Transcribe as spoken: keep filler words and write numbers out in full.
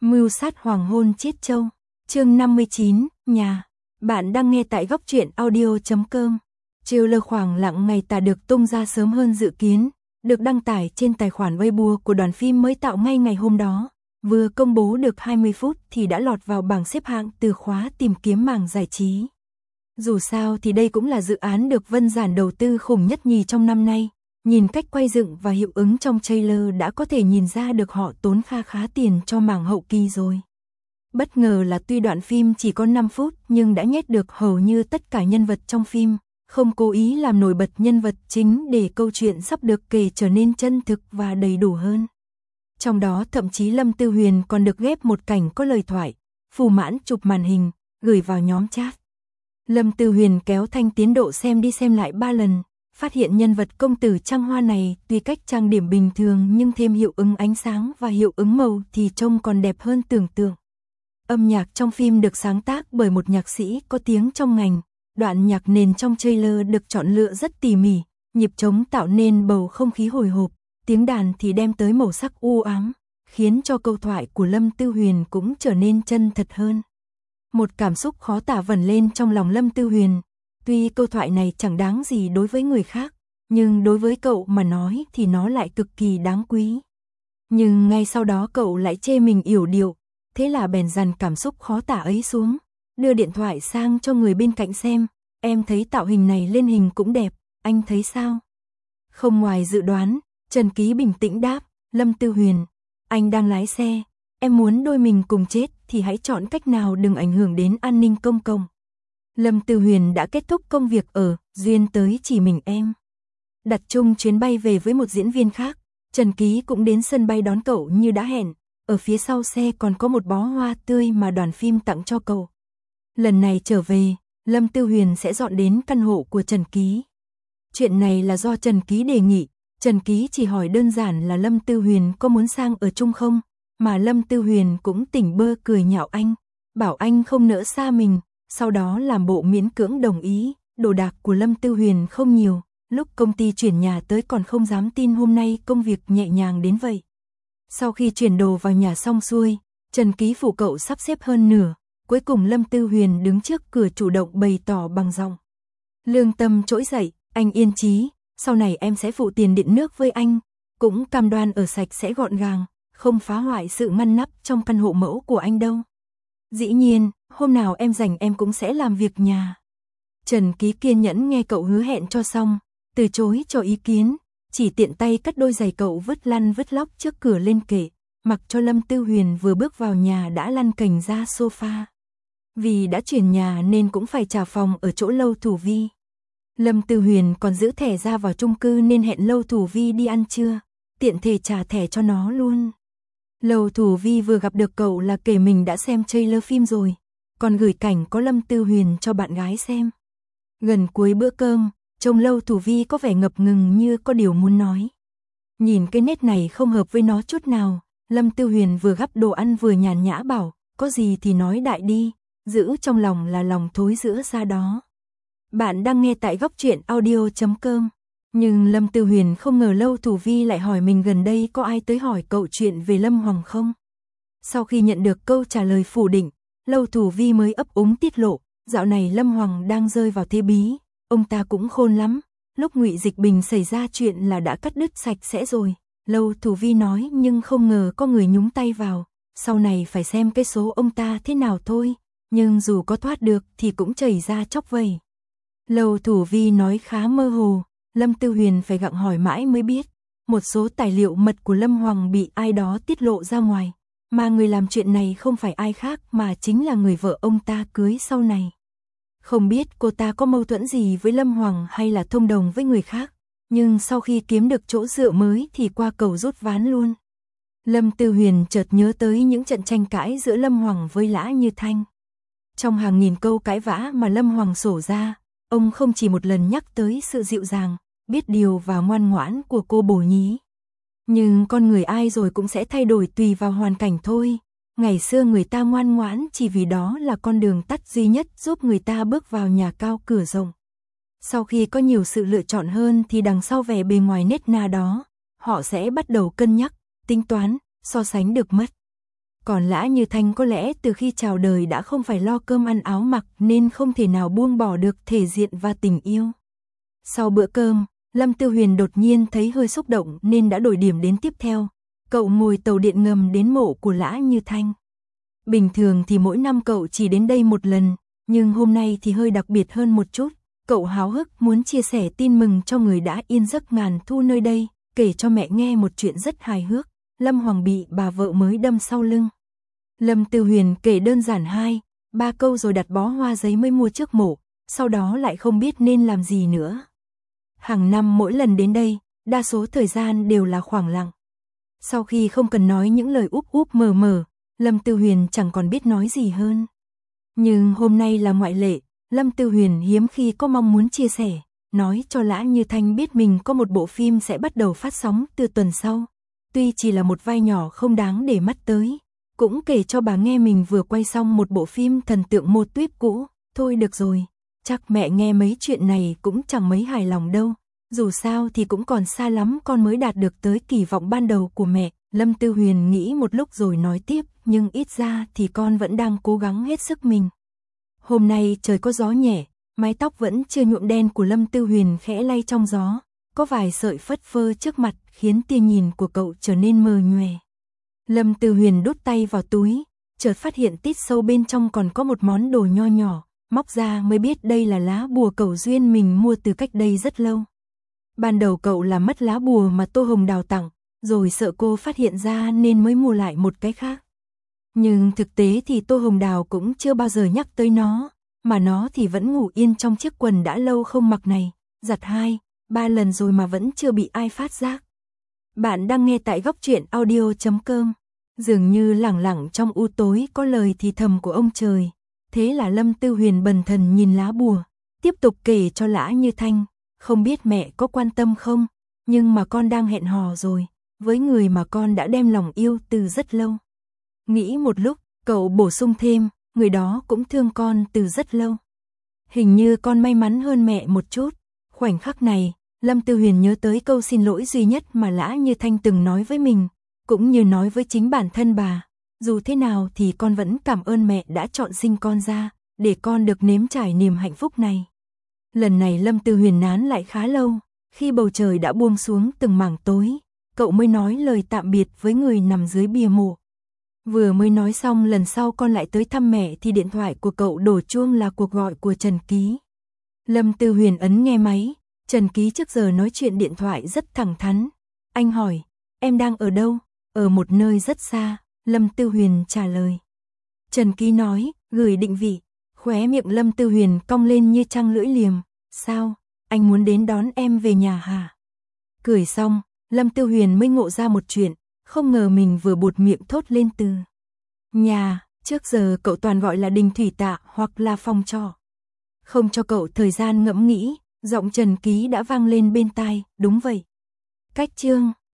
Mưu sát hoàng hôn Chiết Châu, chương năm mươi chín, nhà. Bạn đang nghe tại góc truyện audio chấm com. Trailer khoảng lặng ngày tả được tung ra sớm hơn dự kiến, được đăng tải trên tài khoản Weibo của đoàn phim mới tạo ngay ngày hôm đó. Vừa công bố được hai mươi phút thì đã lọt vào bảng xếp hạng từ khóa tìm kiếm mảng giải trí. Dù sao thì đây cũng là dự án được Vân Giản đầu tư khủng nhất nhì trong năm nay. Nhìn cách quay dựng và hiệu ứng trong trailer đã có thể nhìn ra được họ tốn kha khá tiền cho mảng hậu kỳ rồi. Bất ngờ là tuy đoạn phim chỉ có năm phút nhưng đã nhét được hầu như tất cả nhân vật trong phim, không cố ý làm nổi bật nhân vật chính để câu chuyện sắp được kể trở nên chân thực và đầy đủ hơn. Trong đó thậm chí Lâm Tư Huyền còn được ghép một cảnh có lời thoại, Phù Mãn chụp màn hình, gửi vào nhóm chat. Lâm Tư Huyền kéo thanh tiến độ xem đi xem lại ba lần. Phát hiện nhân vật công tử Trăng Hoa này tuy cách trang điểm bình thường nhưng thêm hiệu ứng ánh sáng và hiệu ứng màu thì trông còn đẹp hơn tưởng tượng. Âm nhạc trong phim được sáng tác bởi một nhạc sĩ có tiếng trong ngành, đoạn nhạc nền trong trailer được chọn lựa rất tỉ mỉ, nhịp trống tạo nên bầu không khí hồi hộp, tiếng đàn thì đem tới màu sắc u ám, khiến cho câu thoại của Lâm Tư Huyền cũng trở nên chân thật hơn. Một cảm xúc khó tả vẩn lên trong lòng Lâm Tư Huyền. Tuy câu thoại này chẳng đáng gì đối với người khác, nhưng đối với cậu mà nói thì nó lại cực kỳ đáng quý. Nhưng ngay sau đó cậu lại chê mình yểu điệu, thế là bèn dằn cảm xúc khó tả ấy xuống, đưa điện thoại sang cho người bên cạnh xem, em thấy tạo hình này lên hình cũng đẹp, anh thấy sao? Không ngoài dự đoán, Trần Ký bình tĩnh đáp, Lâm Tư Huyền, anh đang lái xe, em muốn đôi mình cùng chết thì hãy chọn cách nào đừng ảnh hưởng đến an ninh công cộng. Lâm Tư Huyền đã kết thúc công việc ở Duyên tới chỉ mình em. Đặt chung chuyến bay về với một diễn viên khác, Trần Ký cũng đến sân bay đón cậu như đã hẹn, ở phía sau xe còn có một bó hoa tươi mà đoàn phim tặng cho cậu. Lần này trở về, Lâm Tư Huyền sẽ dọn đến căn hộ của Trần Ký. Chuyện này là do Trần Ký đề nghị, Trần Ký chỉ hỏi đơn giản là Lâm Tư Huyền có muốn sang ở chung không, mà Lâm Tư Huyền cũng tỉnh bơ cười nhạo anh, bảo anh không nỡ xa mình. Sau đó làm bộ miễn cưỡng đồng ý, đồ đạc của Lâm Tư Huyền không nhiều, lúc công ty chuyển nhà tới còn không dám tin hôm nay công việc nhẹ nhàng đến vậy. Sau khi chuyển đồ vào nhà xong xuôi, Trần Ký phụ cậu sắp xếp hơn nửa, cuối cùng Lâm Tư Huyền đứng trước cửa chủ động bày tỏ bằng giọng. Lương tâm trỗi dậy, anh yên chí, sau này em sẽ phụ tiền điện nước với anh, cũng cam đoan ở sạch sẽ gọn gàng, không phá hoại sự ngăn nắp trong căn hộ mẫu của anh đâu. Dĩ nhiên, hôm nào em rảnh em cũng sẽ làm việc nhà. Trần Ký kiên nhẫn nghe cậu hứa hẹn cho xong, từ chối cho ý kiến, chỉ tiện tay cất đôi giày cậu vứt lăn vứt lóc trước cửa lên kệ, mặc cho Lâm Tư Huyền vừa bước vào nhà đã lăn cành ra sofa. Vì đã chuyển nhà nên cũng phải trả phòng ở chỗ Lâu Thủ Vi. Lâm Tư Huyền còn giữ thẻ ra vào chung cư nên hẹn Lâu Thủ Vi đi ăn trưa, tiện thể trả thẻ cho nó luôn. Lâu Thủ Vi vừa gặp được cậu là kể mình đã xem trailer phim rồi, còn gửi cảnh có Lâm Tư Huyền cho bạn gái xem. Gần cuối bữa cơm, trông Lâu Thủ Vi có vẻ ngập ngừng như có điều muốn nói. Nhìn cái nét này không hợp với nó chút nào, Lâm Tư Huyền vừa gắp đồ ăn vừa nhàn nhã bảo, có gì thì nói đại đi, giữ trong lòng là lòng thối giữa ra đó. Bạn đang nghe tại góc truyện audio chấm com. Nhưng Lâm Tư Huyền không ngờ Lâu Thủ Vi lại hỏi mình gần đây có ai tới hỏi cậu chuyện về Lâm Hoàng không. Sau khi nhận được câu trả lời phủ định, Lâu Thủ Vi mới ấp úng tiết lộ, dạo này Lâm Hoàng đang rơi vào thế bí, ông ta cũng khôn lắm, lúc Ngụy Dịch Bình xảy ra chuyện là đã cắt đứt sạch sẽ rồi. Lâu Thủ Vi nói nhưng không ngờ có người nhúng tay vào, sau này phải xem cái số ông ta thế nào thôi, nhưng dù có thoát được thì cũng chảy ra chóc vầy. Lâu Thủ Vi nói khá mơ hồ. Lâm Tư Huyền phải gặng hỏi mãi mới biết, một số tài liệu mật của Lâm Hoàng bị ai đó tiết lộ ra ngoài, mà người làm chuyện này không phải ai khác mà chính là người vợ ông ta cưới sau này. Không biết cô ta có mâu thuẫn gì với Lâm Hoàng hay là thông đồng với người khác, nhưng sau khi kiếm được chỗ dựa mới thì qua cầu rút ván luôn. Lâm Tư Huyền chợt nhớ tới những trận tranh cãi giữa Lâm Hoàng với Lã Như Thanh. Trong hàng nghìn câu cãi vã mà Lâm Hoàng sổ ra, ông không chỉ một lần nhắc tới sự dịu dàng, biết điều và ngoan ngoãn của cô Bổ Nhí. Nhưng con người ai rồi cũng sẽ thay đổi tùy vào hoàn cảnh thôi. Ngày xưa người ta ngoan ngoãn chỉ vì đó là con đường tắt duy nhất giúp người ta bước vào nhà cao cửa rộng. Sau khi có nhiều sự lựa chọn hơn thì đằng sau vẻ bề ngoài nết na đó, họ sẽ bắt đầu cân nhắc, tính toán, so sánh được mất. Còn Lã Như Thanh có lẽ từ khi chào đời đã không phải lo cơm ăn áo mặc nên không thể nào buông bỏ được thể diện và tình yêu. Sau bữa cơm, Lâm Tư Huyền đột nhiên thấy hơi xúc động nên đã đổi điểm đến tiếp theo. Cậu ngồi tàu điện ngầm đến mộ của Lã Như Thanh. Bình thường thì mỗi năm cậu chỉ đến đây một lần, nhưng hôm nay thì hơi đặc biệt hơn một chút. Cậu háo hức muốn chia sẻ tin mừng cho người đã yên giấc ngàn thu nơi đây, kể cho mẹ nghe một chuyện rất hài hước. Lâm Hoàng bị bà vợ mới đâm sau lưng. Lâm Tư Huyền kể đơn giản hai, ba câu rồi đặt bó hoa giấy mới mua trước mộ, sau đó lại không biết nên làm gì nữa. Hàng năm mỗi lần đến đây, đa số thời gian đều là khoảng lặng. Sau khi không cần nói những lời úp úp mờ mờ, Lâm Tư Huyền chẳng còn biết nói gì hơn. Nhưng hôm nay là ngoại lệ, Lâm Tư Huyền hiếm khi có mong muốn chia sẻ, nói cho Lã Như Thanh biết mình có một bộ phim sẽ bắt đầu phát sóng từ tuần sau. Tuy chỉ là một vai nhỏ không đáng để mắt tới, cũng kể cho bà nghe mình vừa quay xong một bộ phim thần tượng mô típ cũ. Thôi được rồi, chắc mẹ nghe mấy chuyện này cũng chẳng mấy hài lòng đâu. Dù sao thì cũng còn xa lắm con mới đạt được tới kỳ vọng ban đầu của mẹ. Lâm Tư Huyền nghĩ một lúc rồi nói tiếp, nhưng ít ra thì con vẫn đang cố gắng hết sức mình. Hôm nay trời có gió nhẹ, mái tóc vẫn chưa nhuộm đen của Lâm Tư Huyền khẽ lay trong gió, có vài sợi phất phơ trước mặt khiến tia nhìn của cậu trở nên mờ nhòe. Lâm Tư Huyền đút tay vào túi, chợt phát hiện tít sâu bên trong còn có một món đồ nho nhỏ, móc ra mới biết đây là lá bùa cậu Duyên mình mua từ cách đây rất lâu. Ban đầu cậu làm mất lá bùa mà Tô Hồng Đào tặng, rồi sợ cô phát hiện ra nên mới mua lại một cái khác. Nhưng thực tế thì Tô Hồng Đào cũng chưa bao giờ nhắc tới nó, mà nó thì vẫn ngủ yên trong chiếc quần đã lâu không mặc này, giặt hai, ba lần rồi mà vẫn chưa bị ai phát giác. Bạn đang nghe tại góc truyện audio chấm com. Dường như lẳng lặng trong u tối có lời thì thầm của ông trời. Thế là Lâm Tư Huyền bần thần nhìn lá bùa, tiếp tục kể cho Lã Như Thanh. Không biết mẹ có quan tâm không, nhưng mà con đang hẹn hò rồi, với người mà con đã đem lòng yêu từ rất lâu. Nghĩ một lúc, cậu bổ sung thêm, người đó cũng thương con từ rất lâu. Hình như con may mắn hơn mẹ một chút. Khoảnh khắc này, Lâm Tư Huyền nhớ tới câu xin lỗi duy nhất mà Lã Như Thanh từng nói với mình, cũng như nói với chính bản thân bà. Dù thế nào thì con vẫn cảm ơn mẹ đã chọn sinh con ra, để con được nếm trải niềm hạnh phúc này. Lần này Lâm Tư Huyền nán lại khá lâu, khi bầu trời đã buông xuống từng mảng tối, cậu mới nói lời tạm biệt với người nằm dưới bia mộ. Vừa mới nói xong lần sau con lại tới thăm mẹ thì điện thoại của cậu đổ chuông là cuộc gọi của Trần Ký. Lâm Tư Huyền ấn nghe máy, Trần Ký trước giờ nói chuyện điện thoại rất thẳng thắn. Anh hỏi, em đang ở đâu? Ở một nơi rất xa, Lâm Tư Huyền trả lời. Trần Ký nói, gửi định vị. Khóe miệng Lâm Tư Huyền cong lên như trăng lưỡi liềm. Sao, anh muốn đến đón em về nhà hả? Cười xong, Lâm Tư Huyền mới ngộ ra một chuyện, không ngờ mình vừa buột miệng thốt lên từ nhà, trước giờ cậu toàn gọi là đình thủy tạ hoặc là phòng trọ. Không cho cậu thời gian ngẫm nghĩ, giọng Trần Ký đã vang lên bên tai, đúng vậy. Cách chương